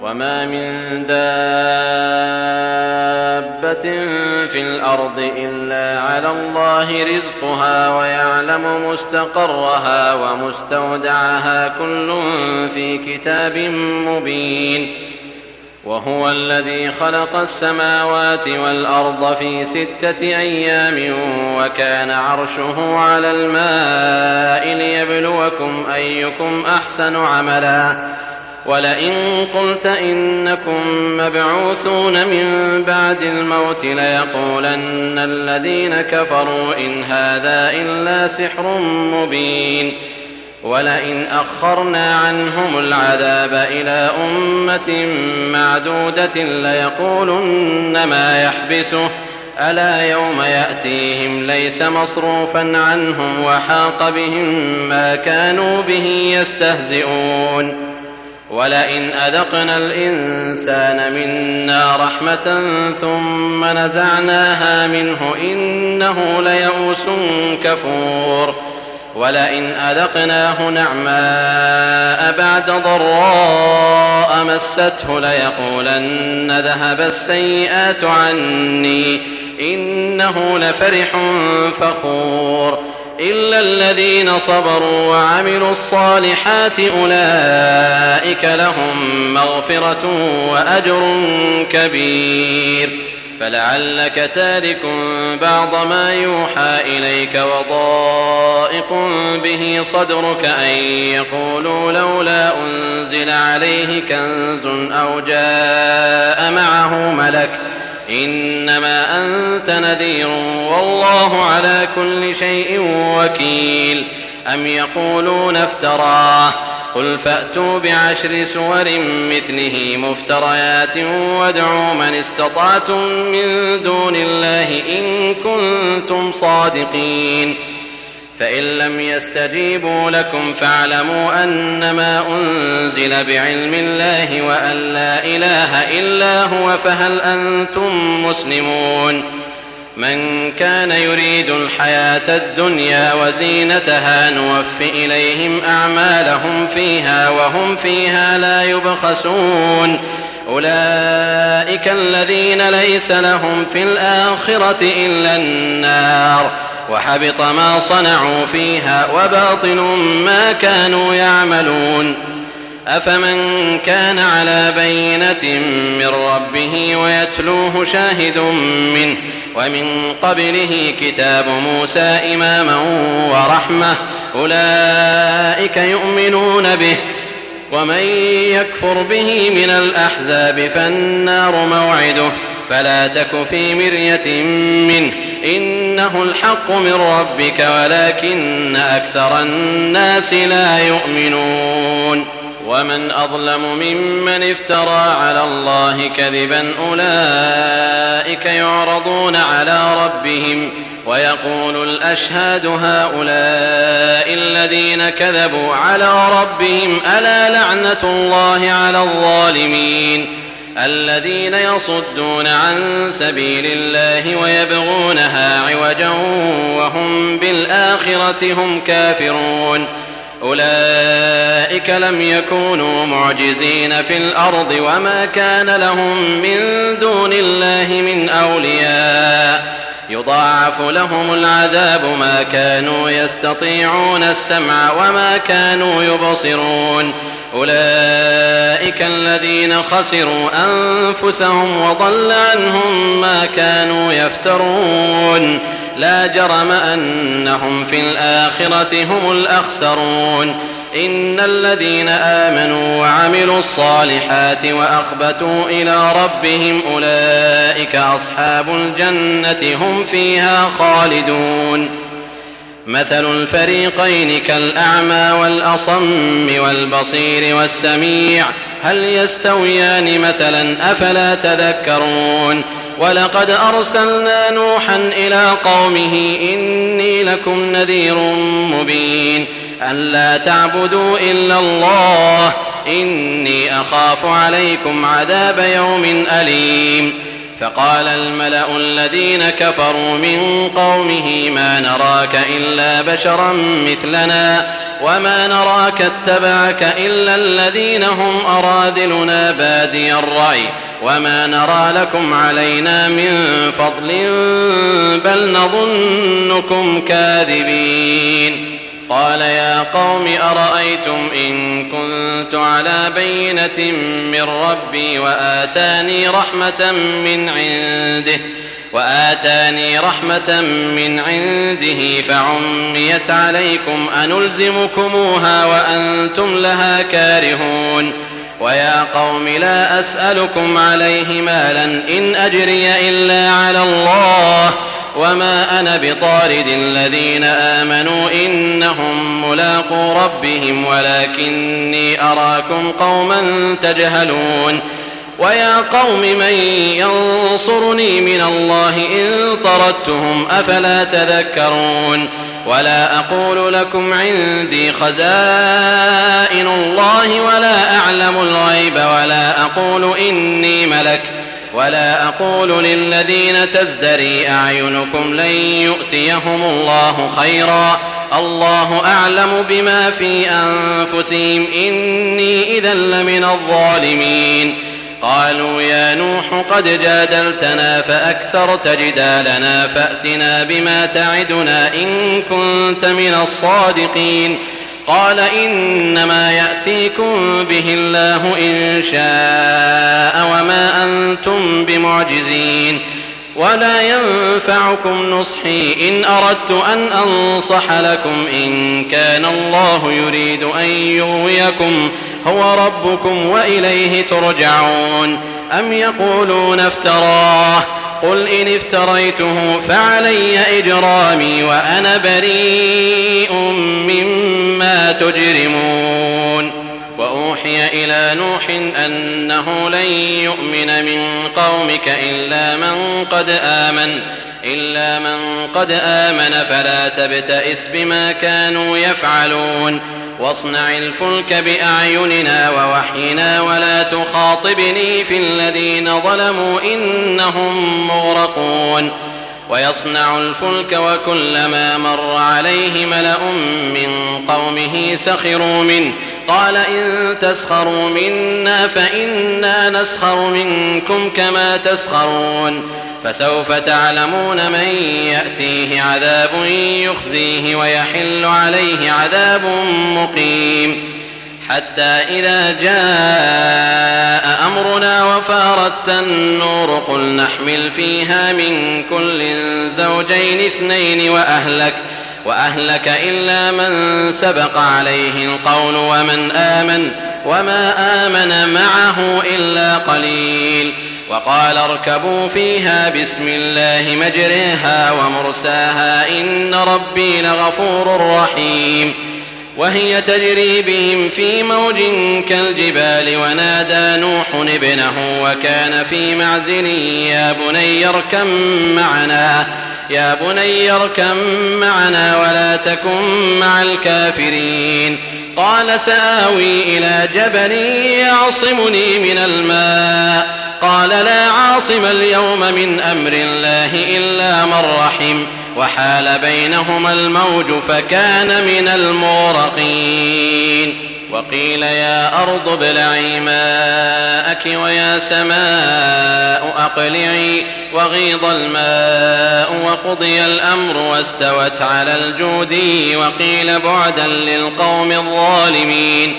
وما من دابة في الأرض إلا على الله رزقها ويعلم مستقرها ومستودعها كل في كتاب مبين. وهو الذي خلق السماوات والأرض في 6 أيام وكان عرشه على الماء ليبلوكم أيكم أحسن عملا. ولئن قلت إنكم مبعوثون من بعد الموت ليقولن الذين كفروا إن هذا إلا سحر مبين. ولئن أخرنا عنهم العذاب إلى أمة معدودة ليقولن ما يحبسه ألا يوم يأتيهم ليس مصروفا عنهم وحاق بهم ما كانوا به يستهزئون. ولئن أذقنا الإنسان منا رحمة ثم نزعناها منه إنه ليئوس كفور. ولئن أذقناه نعماء بعد ضراء مسته ليقولن ذهب السيئات عني إنه لفرح فخور. إلا الذين صبروا وعملوا الصالحات أولئك لهم مغفرة وأجر كبير. فلعلك تارك بعض ما يوحى إليك وضائق به صدرك أن يقولوا لولا أنزل عليه كنز أو جاء معه ملك إنما أنت نذير والله على كل شيء وكيل. أم يقولون افتراه قل فأتوا ب10 سور مثله مفتريات وادعوا من استطعتم من دون الله إن كنتم صادقين. فإن لم يستجيبوا لكم فاعلموا أنما أنزل بعلم الله وأن لا إله إلا هو فهل أنتم مسلمون. من كان يريد الحياة الدنيا وزينتها نوف إليهم أعمالهم فيها وهم فيها لا يبخسون. أولئك الذين ليس لهم في الآخرة إلا النار وحبط ما صنعوا فيها وباطل ما كانوا يعملون. أفمن كان على بينة من ربه ويتلوه شاهد منه ومن قبله كتاب موسى إماما ورحمة أولئك يؤمنون به. ومن يكفر به من الأحزاب فالنار موعده فلا تك في مرية منه إنه الحق من ربك ولكن أكثر الناس لا يؤمنون. ومن أظلم ممن افترى على الله كذبا أولئك يعرضون على ربهم ويقول الأشهاد هؤلاء الذين كذبوا على ربهم ألا لعنة الله على الظالمين الذين يصدون عن سبيل الله ويبغونها عوجا وهم بالآخرة هم كافرون. أولئك لم يكونوا معجزين في الأرض وما كان لهم من دون الله من أولياء يضاعف لهم العذاب ما كانوا يستطيعون السمع وما كانوا يبصرون. أولئك الذين خسروا أنفسهم وضل عنهم ما كانوا يفترون. لا جرم أنهم في الآخرة هم الأخسرون. إن الذين آمنوا وعملوا الصالحات وأخبتوا إلى ربهم أولئك أصحاب الجنة هم فيها خالدون. مثل الفريقين كالأعمى والأصم والبصير والسميع هل يستويان مثلا أفلا تذكرون. ولقد أرسلنا نوحا إلى قومه إني لكم نذير مبين أن لا تعبدوا إلا الله إني أخاف عليكم عذاب يوم أليم. فقال الملأ الذين كفروا من قومه ما نراك إلا بشرا مثلنا وما نراك اتبعك إلا الذين هم أراذلنا بادي الرأي وما نرى لكم علينا من فضل بل نظنكم كاذبين. قال يا قوم أرأيتم إن كنت على بينة من ربي وآتاني رحمة من عنده فعميت عليكم أنلزمكموها وأنتم لها كارهون. ويا قوم لا أسألكم عليه مالا إن أجري إلا على الله وما أنا بطارد الذين آمنوا إنهم ملاقو ربهم ولكني أراكم قوما تجهلون. ويا قوم من ينصرني من الله إن طردتهم أفلا تذكرون. ولا أقول لكم عندي خزائن الله ولا أعلم الغيب ولا أقول إني ملك ولا أقول للذين تزدري أعينكم لن يؤتيهم الله خيرا الله أعلم بما في أنفسهم إني إذا لمن الظالمين. قالوا يا نوح قد جادلتنا فأكثرت جدالنا فأتنا بما تعدنا إن كنت من الصادقين. قال إنما يأتيكم به الله إن شاء وما أنتم بمعجزين. ولا ينفعكم نصحي إن أردت أن أنصح لكم إن كان الله يريد أن يغويكم هو ربكم وإليه ترجعون. أم يقولون افتراه قل إن افتريته فعلي إجرامي وأنا بريء مما تجرمون. وأوحي إلى نوح أنه لن يؤمن من قومك إلا من قد آمن فلا تبتئس بما كانوا يفعلون. واصنع الفلك بأعيننا ووحينا ولا تخاطبني في الذين ظلموا إنهم مغرقون. ويصنع الفلك وكلما مر عليه ملأ من قومه سخروا منه قال إن تسخروا منا فإنا نسخر منكم كما تسخرون. فسوف تعلمون من يأتيه عذاب يخزيه ويحل عليه عذاب مقيم. حتى إذا جاء أمرنا وفارت النور قل نحمل فيها من كل زوجين اثنين وأهلك إلا من سبق عليه القول وما آمن معه إلا قليل. وقال اركبوا فيها بسم الله مجريها ومرساها إن ربي لغفور رحيم. وهي تجري بهم في موج كالجبال ونادى نوح ابنه وكان في معزل يا بني اركم معنا ولا تكن مع الكافرين. قال سآوي إلى جبل يعصمني من الماء قال لا عاصم اليوم من أمر الله إلا من رحم وحال بينهما الموج فكان من المغرقين. وقيل يا أرض ابلعي ماءك ويا سماء أقلعي وغيض الماء وقضي الأمر واستوت على الجودي وقيل بعدا للقوم الظالمين.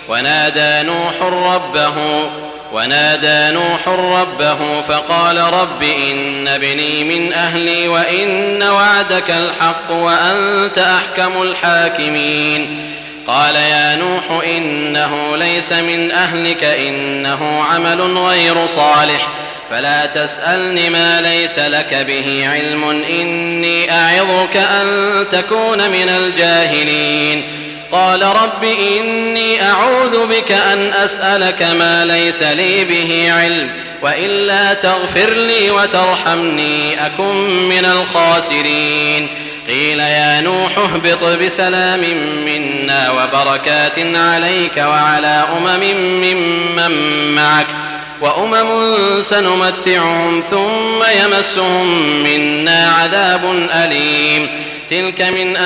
ونادى نوح ربه فقال رب إن ابني من أهلي وإن وعدك الحق وأنت أحكم الحاكمين. قال يا نوح إنه ليس من أهلك إنه عمل غير صالح فلا تسألني ما ليس لك به علم إني أعظك أن تكون من الجاهلين. قال رب إني أعوذ بك أن أسألك ما ليس لي به علم وإلا تغفر لي وترحمني أكن من الخاسرين. قيل يا نوح اهبط بسلام منا وبركات عليك وعلى ممن معك وأمم سنمتعهم ثم يمسهم منا عذاب أليم. تلك من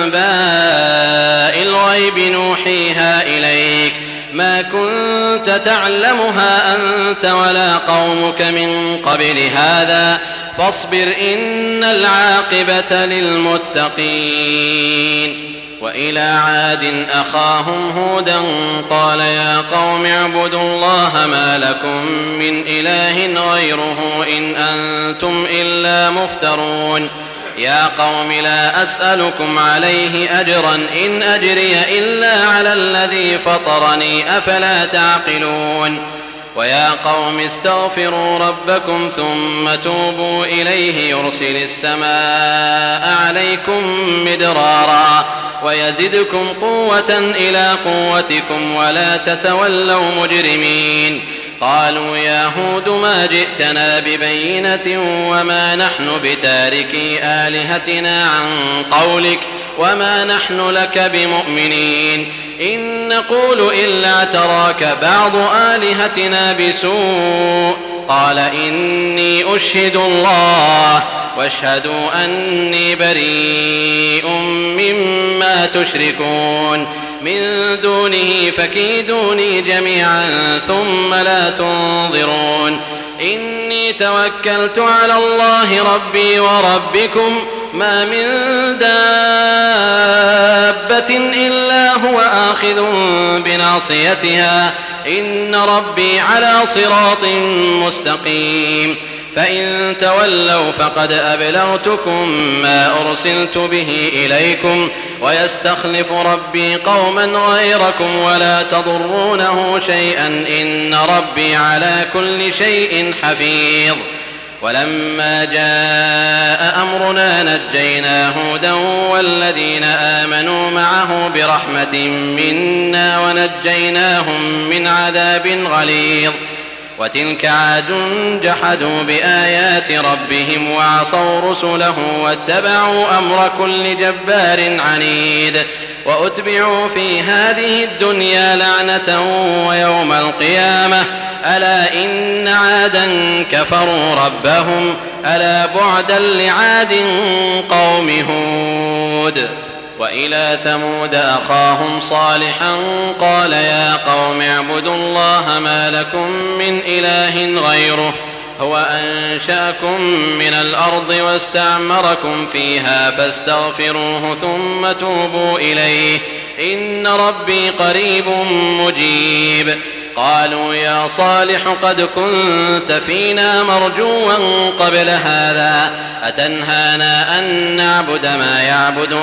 أنباء الغيب نوحيها إليك ما كنت تعلمها أنت ولا قومك من قبل هذا فاصبر إن العاقبة للمتقين. وإلى عاد أخاهم هودا قال يا قوم اعبدوا الله ما لكم من إله غيره إن أنتم إلا مفترون. يا قوم لا أسألكم عليه أجرا إن أجري إلا على الذي فطرني أفلا تعقلون. ويا قوم استغفروا ربكم ثم توبوا إليه يرسل السماء عليكم مدرارا ويزدكم قوة إلى قوتكم ولا تتولوا مجرمين. قالوا يا هود ما جئتنا ببينة وما نحن بتاركي آلهتنا عن قولك وما نحن لك بمؤمنين إن نقول إلا اعتراك بعض آلهتنا بسوء. قال إني أشهد الله واشهدوا أني بريء مما تشركون من دونه فكيدوني جميعا ثم لا تنظرون. إني توكلت على الله ربي وربكم ما من دابة إلا هو آخذ بناصيتها إن ربي على صراط مستقيم. فإن تولوا فقد أبلغتكم ما أرسلت به إليكم ويستخلف ربي قوما غيركم ولا تضرونه شيئا إن ربي على كل شيء حفيظ. ولما جاء أمرنا نجينا هودا والذين آمنوا معه برحمة منا ونجيناهم من عذاب غليظ. وتلك عاد جحدوا بآيات ربهم وعصوا رسله واتبعوا أمر كل جبار عنيد. وأتبعوا في هذه الدنيا لعنة ويوم القيامة ألا إن عادا كفروا ربهم ألا بعدا لعاد قوم هود. وإلى ثمود أخاهم صالحا قال يا قوم اعبدوا الله ما لكم من إله غيره هو أنشأكم من الأرض واستعمركم فيها فاستغفروه ثم توبوا إليه إن ربي قريب مجيب. قالوا يا صالح قد كنت فينا مرجوا قبل هذا أتنهانا أن نعبد ما يعبد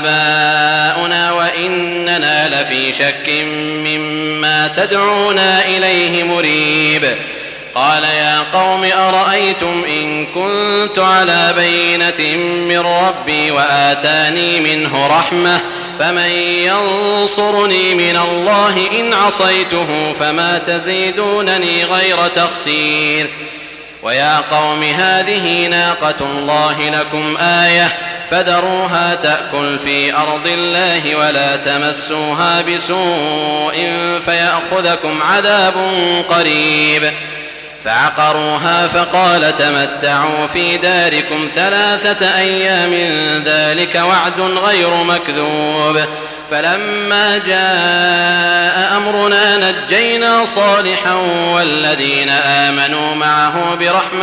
آباؤنا وإننا لفي شك مما تدعونا إليه مريب. قال يا قوم أرأيتم إن كنت على بينة من ربي وآتاني منه رحمة فمن ينصرني من الله إن عصيته فما تزيدونني غير تخسير. ويا قوم هذه ناقة الله لكم آية فذروها تأكل في أرض الله ولا تمسوها بسوء فيأخذكم عذاب قريب. فعقروها فقال تمتعوا في داركم 3 أيام ذلك وعد غير مكذوب. فلما جاء أمرنا نجينا صالحا والذين آمنوا معه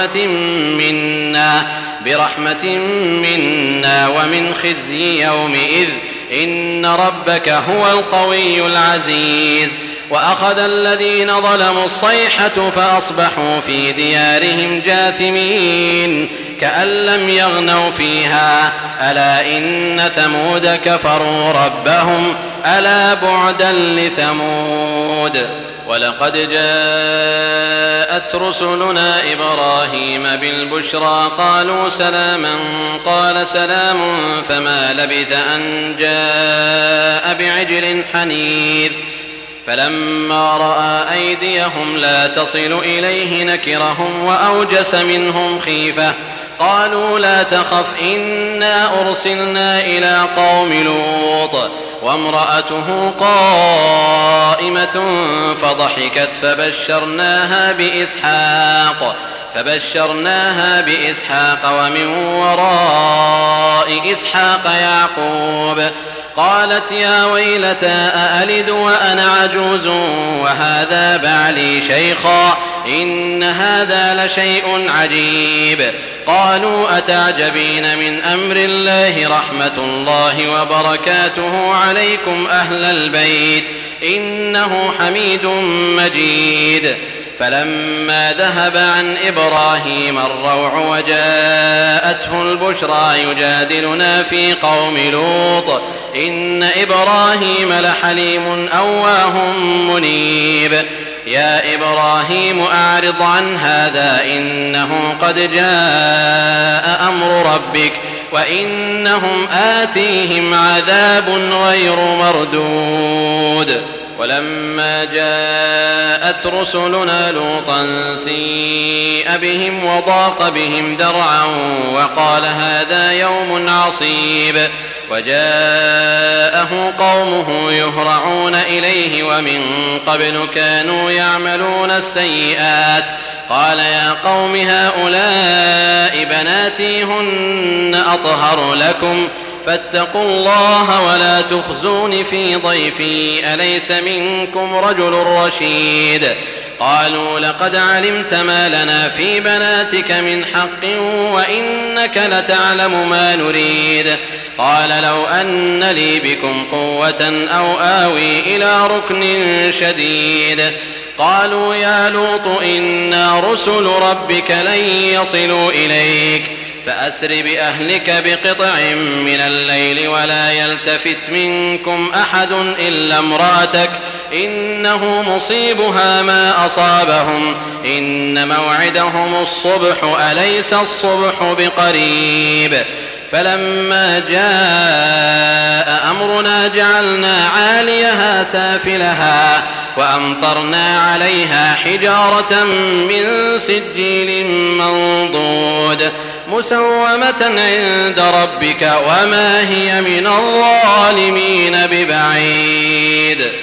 برحمة منا ومن خزي يومئذ إن ربك هو القوي العزيز. وأخذ الذين ظلموا الصيحة فأصبحوا في ديارهم جاثمين كأن لم يغنوا فيها ألا إن ثمود كفروا ربهم ألا بعدا لثمود. ولقد جاءت رسلنا إبراهيم بالبشرى قالوا سلاما قال سلام فما لبث أن جاء بعجل حنيذ. فلما رأى أيديهم لا تصل إليه نكرهم وأوجس منهم خيفة قالوا لا تخف إنا أرسلنا إلى قوم لوط وامرأته قائمة فضحكت فبشرناها بإسحاق فبشرناها بإسحاق ومن وراء إسحاق يعقوب. قالت يا ويلتى أألد وأنا عجوز وهذا بعلي شيخا إن هذا لشيء عجيب. قالوا أتعجبين من أمر الله رحمة الله وبركاته عليكم أهل البيت إنه حميد مجيد. فلما ذهب عن إبراهيم الروع وجاءته البشرى يجادلنا في قوم لوط إن إبراهيم لحليم أواه منيب. يا إبراهيم أعرض عن هذا إنه قد جاء أمر ربك وإنهم آتيهم عذاب غير مردود. ولما جاءت رسلنا لوطا سيء بهم وضاق بهم ذرعا وقال هذا يوم عصيب. وجاءه قومه يهرعون إليه ومن قبل كانوا يعملون السيئات. قال يا قوم هؤلاء بناتي هن أطهر لكم فاتقوا الله ولا تخزون في ضيفي أليس منكم رجل رشيد. قالوا لقد علمت ما لنا في بناتك من حق وإنك لتعلم ما نريد. قال لو أن لي بكم قوة أو آوي إلى ركن شديد. قالوا يا لوط إنا رسل ربك لن يصلوا إليك فأسر بأهلك بقطع من الليل ولا يلتفت منكم أحد إلا امرأتك إنه مصيبها ما أصابهم إن موعدهم الصبح أليس الصبح بقريب. فلما جاء أمرنا جعلنا عاليها سافلها وأمطرنا عليها حجارة من سجيل منضود مسومة عند ربك وما هي من الظالمين ببعيد.